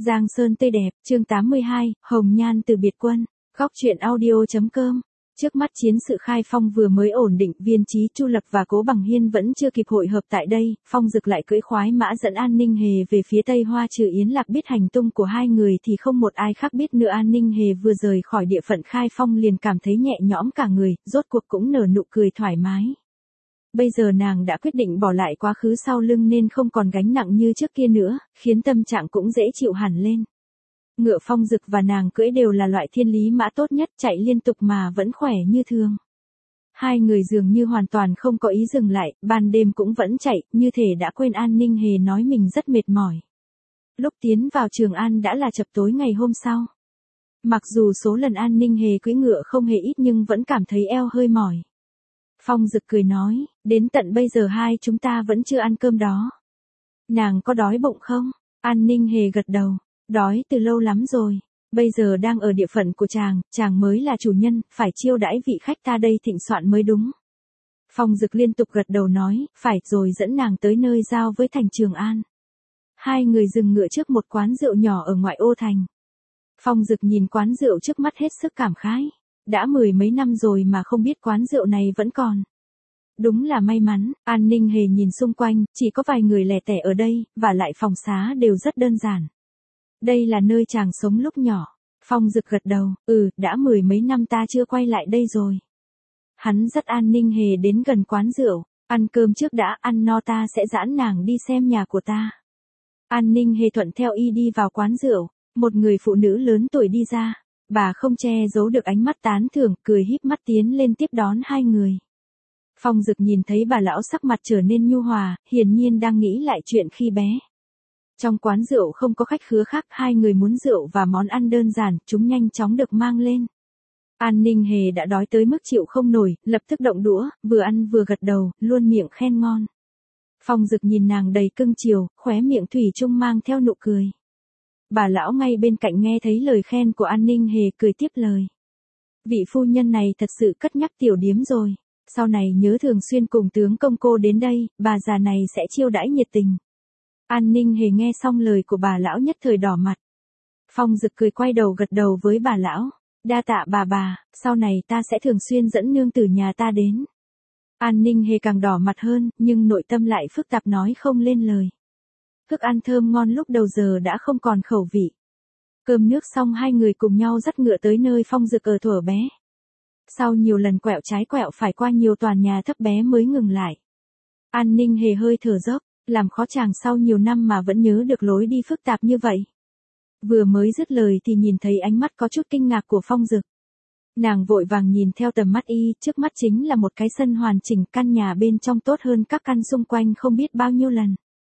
Giang Sơn tươi đẹp, chương 82, Hồng Nhan từ biệt quân. Góc truyện audio.com. Trước mắt chiến sự khai phong vừa mới ổn định, Viên Chí, Chu Lập và Cố Bằng Hiên vẫn chưa kịp hội hợp tại đây, Phong Dực lại cưỡi khoái mã dẫn An Ninh Hề về phía Tây Hoa. Trừ Yến Lạc biết hành tung của hai người thì không một ai khác biết nữa. An Ninh Hề vừa rời khỏi địa phận khai phong liền cảm thấy nhẹ nhõm cả người, rốt cuộc cũng nở nụ cười thoải mái. Bây giờ nàng đã quyết định bỏ lại quá khứ sau lưng nên không còn gánh nặng như trước kia nữa, khiến tâm trạng cũng dễ chịu hẳn lên. Ngựa Phong Dực và nàng cưỡi đều là loại thiên lý mã tốt nhất, chạy liên tục mà vẫn khỏe như thường. Hai người dường như hoàn toàn không có ý dừng lại, ban đêm cũng vẫn chạy, như thể đã quên An Ninh Hề nói mình rất mệt mỏi. Lúc tiến vào Trường An đã là chập tối ngày hôm sau. Mặc dù số lần An Ninh Hề cưỡi ngựa không hề ít nhưng vẫn cảm thấy eo hơi mỏi. Phong Dực cười nói, đến tận bây giờ hai chúng ta vẫn chưa ăn cơm đó. Nàng có đói bụng không? An Ninh Hề gật đầu, đói từ lâu lắm rồi. Bây giờ đang ở địa phận của chàng mới là chủ nhân, phải chiêu đãi vị khách ta đây thịnh soạn mới đúng. Phong Dực liên tục gật đầu nói, phải, rồi dẫn nàng tới nơi giao với thành Trường An. Hai người dừng ngựa trước một quán rượu nhỏ ở ngoại ô thành. Phong Dực nhìn quán rượu trước mắt hết sức cảm khái. Đã 10 mấy năm rồi mà không biết quán rượu này vẫn còn. Đúng là may mắn. An Ninh Hề nhìn xung quanh, chỉ có vài người lẻ tẻ ở đây, và lại phòng xá đều rất đơn giản. Đây là nơi chàng sống lúc nhỏ. Phong Dực gật đầu, đã 10 mấy năm ta chưa quay lại đây rồi. Hắn dắt An Ninh Hề đến gần quán rượu, ăn cơm trước đã, ăn no ta sẽ dẫn nàng đi xem nhà của ta. An Ninh Hề thuận theo y đi vào quán rượu, một người phụ nữ lớn tuổi đi ra. Bà không che giấu được ánh mắt tán thưởng, cười híp mắt tiến lên tiếp đón hai người. Phong Dực nhìn thấy bà lão sắc mặt trở nên nhu hòa, hiển nhiên đang nghĩ lại chuyện khi bé. Trong quán rượu không có khách khứa khác, hai người muốn rượu và món ăn đơn giản, chúng nhanh chóng được mang lên. An Ninh Hề đã đói tới mức chịu không nổi, lập tức động đũa, vừa ăn vừa gật đầu, luôn miệng khen ngon. Phong Dực nhìn nàng đầy cưng chiều, khóe miệng thủy chung mang theo nụ cười. Bà lão ngay bên cạnh nghe thấy lời khen của An Ninh Hề cười tiếp lời. Vị phu nhân này thật sự cất nhắc tiểu điếm rồi. Sau này nhớ thường xuyên cùng tướng công cô đến đây, bà già này sẽ chiêu đãi nhiệt tình. An Ninh Hề nghe xong lời của bà lão nhất thời đỏ mặt. Phong Dực cười quay đầu gật đầu với bà lão. Đa tạ bà, sau này ta sẽ thường xuyên dẫn nương tử nhà ta đến. An Ninh Hề càng đỏ mặt hơn, nhưng nội tâm lại phức tạp nói không lên lời. Thức ăn thơm ngon lúc đầu giờ đã không còn khẩu vị. Cơm nước xong hai người cùng nhau dắt ngựa tới nơi Phong Dực ở thuở bé. Sau nhiều lần quẹo trái quẹo phải qua nhiều tòa nhà thấp bé mới ngừng lại. An Ninh Hề hơi thở dốc, làm khó chàng sau nhiều năm mà vẫn nhớ được lối đi phức tạp như vậy. Vừa mới dứt lời thì nhìn thấy ánh mắt có chút kinh ngạc của Phong Dực. Nàng vội vàng nhìn theo tầm mắt y, trước mắt chính là một cái sân hoàn chỉnh, căn nhà bên trong tốt hơn các căn xung quanh không biết bao nhiêu lần.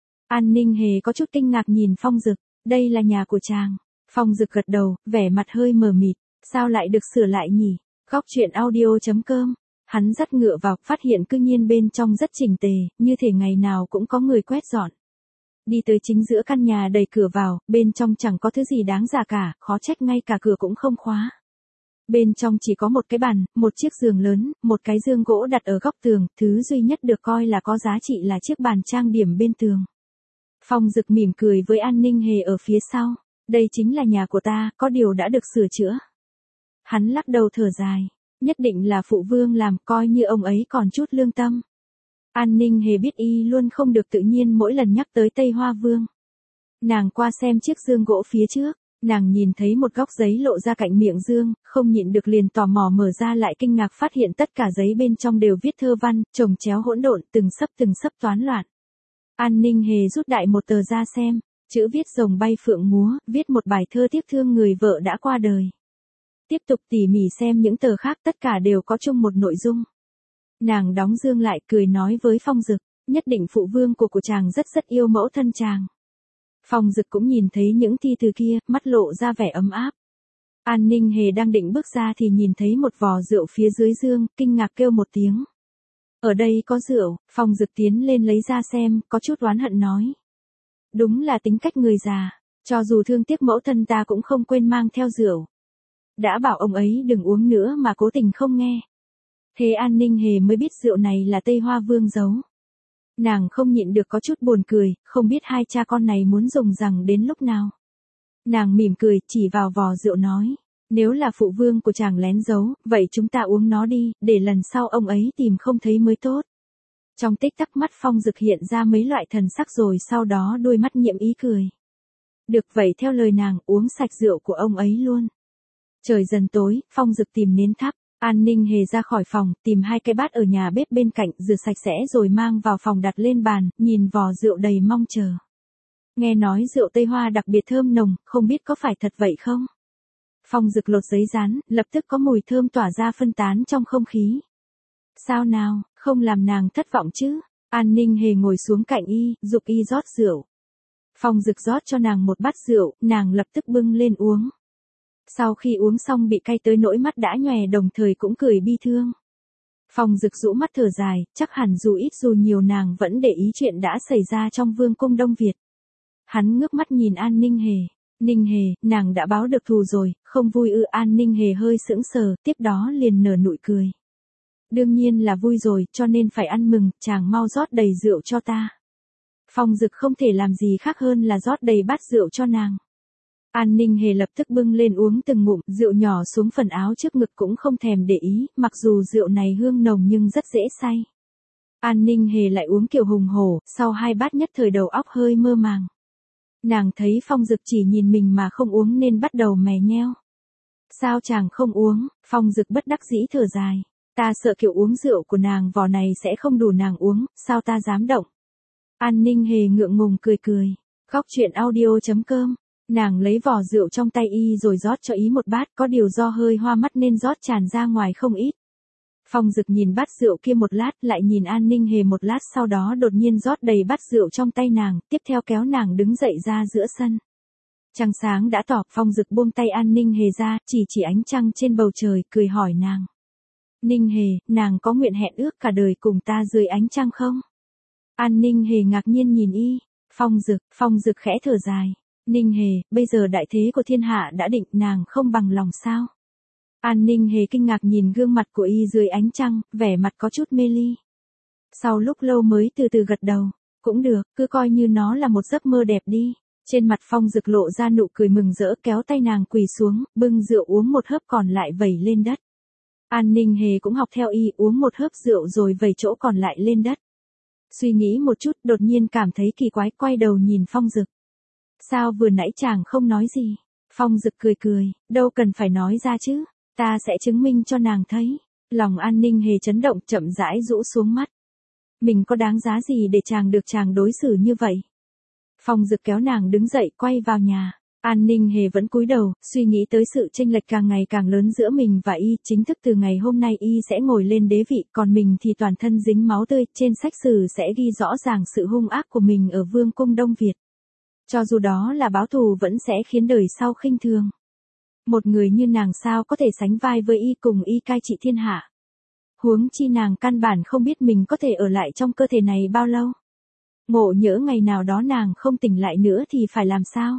An Ninh Hề có chút kinh ngạc nhìn Phong Dực, đây là nhà của chàng. Phong Dực gật đầu, vẻ mặt hơi mờ mịt, sao lại được sửa lại nhỉ? Góc truyện audio.com. Hắn dắt ngựa vào, phát hiện cư nhiên bên trong rất chỉnh tề, như thể ngày nào cũng có người quét dọn. Đi tới chính giữa căn nhà đẩy cửa vào, bên trong chẳng có thứ gì đáng giá cả, khó trách ngay cả cửa cũng không khóa. Bên trong chỉ có một cái bàn, một chiếc giường lớn, một cái giường gỗ đặt ở góc tường, thứ duy nhất được coi là có giá trị là chiếc bàn trang điểm bên tường. Phong Dực mỉm cười với An Ninh Hề ở phía sau, đây chính là nhà của ta, có điều đã được sửa chữa. Hắn lắc đầu thở dài, nhất định là phụ vương làm, coi như ông ấy còn chút lương tâm. An Ninh Hề biết y luôn không được tự nhiên mỗi lần nhắc tới Tây Hoa Vương. Nàng qua xem chiếc giường gỗ phía trước, nàng nhìn thấy một góc giấy lộ ra cạnh miệng giường, không nhịn được liền tò mò mở ra lại kinh ngạc phát hiện tất cả giấy bên trong đều viết thơ văn, chồng chéo hỗn độn, từng sấp toán loạn. An Ninh Hề rút đại một tờ ra xem, chữ viết rồng bay phượng múa, viết một bài thơ tiếc thương người vợ đã qua đời. Tiếp tục tỉ mỉ xem những tờ khác, tất cả đều có chung một nội dung. Nàng đóng giường lại cười nói với Phong Dực, nhất định phụ vương của chàng rất yêu mẫu thân chàng. Phong Dực cũng nhìn thấy những thi từ kia, mắt lộ ra vẻ ấm áp. An Ninh Hề đang định bước ra thì nhìn thấy một vò rượu phía dưới giường, kinh ngạc kêu một tiếng. Ở đây có rượu. Phong Dực tiến lên lấy ra xem, có chút oán hận nói. Đúng là tính cách người già, cho dù thương tiếc mẫu thân ta cũng không quên mang theo rượu. Đã bảo ông ấy đừng uống nữa mà cố tình không nghe. Thế An Ninh Hề mới biết rượu này là Tây Hoa Vương giấu. Nàng không nhịn được có chút buồn cười, không biết hai cha con này muốn dùng rằng đến lúc nào. Nàng mỉm cười, chỉ vào vò rượu nói. Nếu là phụ vương của chàng lén giấu, vậy chúng ta uống nó đi, để lần sau ông ấy tìm không thấy mới tốt. Trong tích tắc mắt Phong Dực hiện ra mấy loại thần sắc rồi sau đó đôi mắt nhiệm ý cười. Được vậy theo lời nàng uống sạch rượu của ông ấy luôn. Trời dần tối, Phong Dực tìm nến thắp. An Ninh Hề ra khỏi phòng, tìm 2 cái bát ở nhà bếp bên cạnh, rửa sạch sẽ rồi mang vào phòng đặt lên bàn, nhìn vò rượu đầy mong chờ. Nghe nói rượu Tây Hoa đặc biệt thơm nồng, không biết có phải thật vậy không? Phong Dực lột giấy dán, lập tức có mùi thơm tỏa ra phân tán trong không khí. Sao nào, không làm nàng thất vọng chứ? An Ninh Hề ngồi xuống cạnh y, giục y rót rượu. Phong Dực rót cho nàng một bát rượu, nàng lập tức bưng lên uống. Sau khi uống xong bị cay tới nỗi mắt đã nhòe đồng thời cũng cười bi thương. Phong Dực rũ mắt thở dài, chắc hẳn dù ít dù nhiều nàng vẫn để ý chuyện đã xảy ra trong vương cung Đông Việt. Hắn ngước mắt nhìn An Ninh Hề. Ninh Hề, nàng đã báo được thù rồi, không vui ư? An Ninh Hề hơi sững sờ, tiếp đó liền nở nụ cười. Đương nhiên là vui rồi, cho nên phải ăn mừng, chàng mau rót đầy rượu cho ta. Phong Dực không thể làm gì khác hơn là rót đầy bát rượu cho nàng. An Ninh Hề lập tức bưng lên uống từng ngụm, rượu nhỏ xuống phần áo trước ngực cũng không thèm để ý, mặc dù rượu này hương nồng nhưng rất dễ say. An Ninh Hề lại uống kiểu hùng hổ, sau 2 bát nhất thời đầu óc hơi mơ màng. Nàng thấy Phong Dực chỉ nhìn mình mà không uống nên bắt đầu mè nheo. Sao chàng không uống? Phong Dực bất đắc dĩ thở dài. Ta sợ kiểu uống rượu của nàng vò này sẽ không đủ nàng uống, sao ta dám động? An Ninh Hề ngượng ngùng cười cười. Góc truyện audio.com. Nàng lấy vò rượu trong tay y rồi rót cho ý một bát, có điều do hơi hoa mắt nên rót tràn ra ngoài không ít. Phong Dực nhìn bát rượu kia một lát, lại nhìn An Ninh Hề một lát, sau đó đột nhiên rót đầy bát rượu trong tay nàng, tiếp theo kéo nàng đứng dậy ra giữa sân. Trăng sáng đã tỏ, Phong Dực buông tay An Ninh Hề ra, chỉ ánh trăng trên bầu trời, cười hỏi nàng. Ninh Hề, nàng có nguyện hẹn ước cả đời cùng ta dưới ánh trăng không? An Ninh Hề ngạc nhiên nhìn y. Phong Dực khẽ thở dài. Ninh Hề, bây giờ đại thế của thiên hạ đã định, nàng không bằng lòng sao? An Ninh Hề kinh ngạc nhìn gương mặt của y dưới ánh trăng, vẻ mặt có chút mê ly. Sau lúc lâu mới từ từ gật đầu. Cũng được, cứ coi như nó là một giấc mơ đẹp đi. Trên mặt Phong Dực lộ ra nụ cười mừng rỡ, kéo tay nàng quỳ xuống, bưng rượu uống một hớp còn lại vẩy lên đất. An Ninh Hề cũng học theo y, uống một hớp rượu rồi vẩy chỗ còn lại lên đất. Suy nghĩ một chút, đột nhiên cảm thấy kỳ quái, quay đầu nhìn Phong Dực. Sao vừa nãy chàng không nói gì? Phong Dực cười cười, đâu cần phải nói ra chứ, ta sẽ chứng minh cho nàng thấy. Lòng An Ninh Hề chấn động, chậm rãi rũ xuống mắt. Mình có đáng giá gì để chàng được chàng đối xử như vậy? Phong Dực kéo nàng đứng dậy, quay vào nhà. An Ninh Hề vẫn cúi đầu, suy nghĩ tới sự chênh lệch càng ngày càng lớn giữa mình và y, chính thức từ ngày hôm nay y sẽ ngồi lên đế vị, còn mình thì toàn thân dính máu tươi, trên sách sử sẽ ghi rõ ràng sự hung ác của mình ở vương cung Đông Việt. Cho dù đó là báo thù vẫn sẽ khiến đời sau khinh thường. Một người như nàng sao có thể sánh vai với y, cùng y cai trị thiên hạ. Huống chi nàng căn bản không biết mình có thể ở lại trong cơ thể này bao lâu. Ngộ nhỡ ngày nào đó nàng không tỉnh lại nữa thì phải làm sao?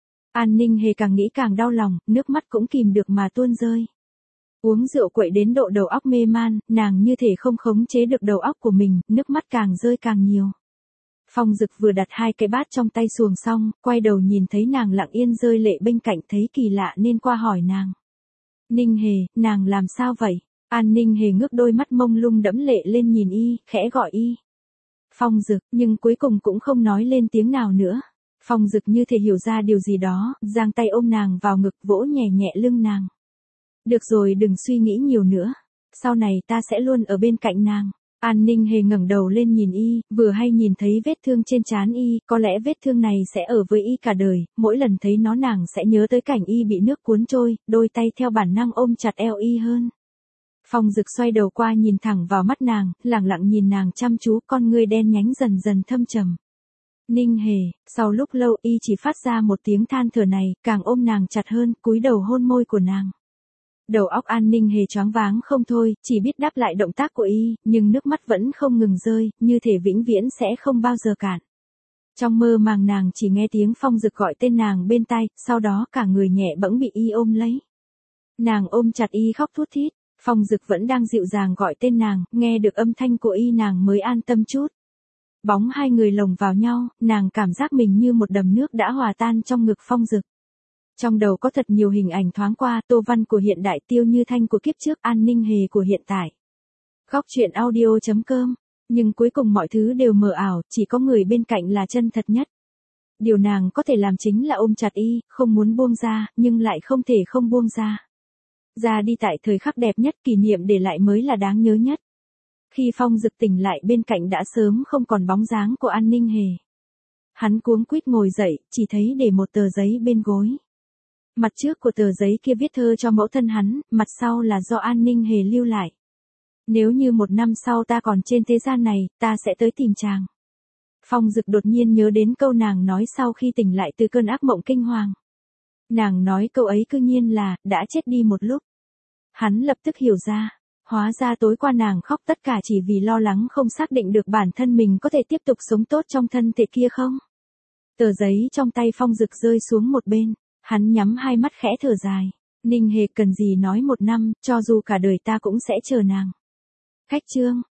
An Ninh Hề càng nghĩ càng đau lòng, nước mắt cũng kìm được mà tuôn rơi. Uống rượu quậy đến độ đầu óc mê man, nàng như thể không khống chế được đầu óc của mình, nước mắt càng rơi càng nhiều. Phong Dực vừa đặt 2 cái bát trong tay xuồng xong, quay đầu nhìn thấy nàng lặng yên rơi lệ bên cạnh, thấy kỳ lạ nên qua hỏi nàng. Ninh Hề, nàng làm sao vậy? An Ninh Hề ngước đôi mắt mông lung đẫm lệ lên nhìn y, khẽ gọi y. Phong Dực, nhưng cuối cùng cũng không nói lên tiếng nào nữa. Phong Dực như thể hiểu ra điều gì đó, giang tay ôm nàng vào ngực, vỗ nhẹ nhẹ lưng nàng. Được rồi, đừng suy nghĩ nhiều nữa. Sau này ta sẽ luôn ở bên cạnh nàng. An Ninh Hề ngẩng đầu lên nhìn y, vừa hay nhìn thấy vết thương trên trán y, có lẽ vết thương này sẽ ở với y cả đời, mỗi lần thấy nó nàng sẽ nhớ tới cảnh y bị nước cuốn trôi, đôi tay theo bản năng ôm chặt eo y hơn. Phong Dực xoay đầu qua nhìn thẳng vào mắt nàng, lẳng lặng nhìn nàng chăm chú, con ngươi đen nhánh dần dần thâm trầm. Ninh Hề, sau lúc lâu y chỉ phát ra một tiếng than thở này, càng ôm nàng chặt hơn, cúi đầu hôn môi của nàng. Đầu óc An Ninh Hề choáng váng không thôi, chỉ biết đáp lại động tác của y, nhưng nước mắt vẫn không ngừng rơi, như thể vĩnh viễn sẽ không bao giờ cạn. Trong mơ màng nàng chỉ nghe tiếng Phong Dực gọi tên nàng bên tai, sau đó cả người nhẹ bẫng bị y ôm lấy. Nàng ôm chặt y khóc thút thít, Phong Dực vẫn đang dịu dàng gọi tên nàng, nghe được âm thanh của y nàng mới an tâm chút. Bóng 2 người lồng vào nhau, nàng cảm giác mình như một đầm nước đã hòa tan trong ngực Phong Dực. Trong đầu có thật nhiều hình ảnh thoáng qua, Tô Văn của hiện đại, Tiêu Như Thanh của kiếp trước, An Ninh Hề của hiện tại. Góc truyện audio.com. Nhưng cuối cùng mọi thứ đều mờ ảo, chỉ có người bên cạnh là chân thật nhất. Điều nàng có thể làm chính là ôm chặt y, không muốn buông ra, nhưng lại không thể không buông ra. Ra đi tại thời khắc đẹp nhất, kỷ niệm để lại mới là đáng nhớ nhất. Khi Phong Dực tỉnh lại, bên cạnh đã sớm không còn bóng dáng của An Ninh Hề. Hắn cuống quýt ngồi dậy, chỉ thấy để một tờ giấy bên gối. Mặt trước của tờ giấy kia viết thơ cho mẫu thân hắn, mặt sau là do An Ninh Hề lưu lại. Nếu như 1 năm sau ta còn trên thế gian này, ta sẽ tới tìm chàng. Phong Dực đột nhiên nhớ đến câu nàng nói sau khi tỉnh lại từ cơn ác mộng kinh hoàng. Nàng nói câu ấy cư nhiên là, đã chết đi một lúc. Hắn lập tức hiểu ra, hóa ra tối qua nàng khóc tất cả chỉ vì lo lắng không xác định được bản thân mình có thể tiếp tục sống tốt trong thân thể kia không. Tờ giấy trong tay Phong Dực rơi xuống một bên, hắn nhắm hai mắt khẽ thở dài. Ninh Hề cần gì nói 1 năm, cho dù cả đời ta cũng sẽ chờ nàng. Khách chương.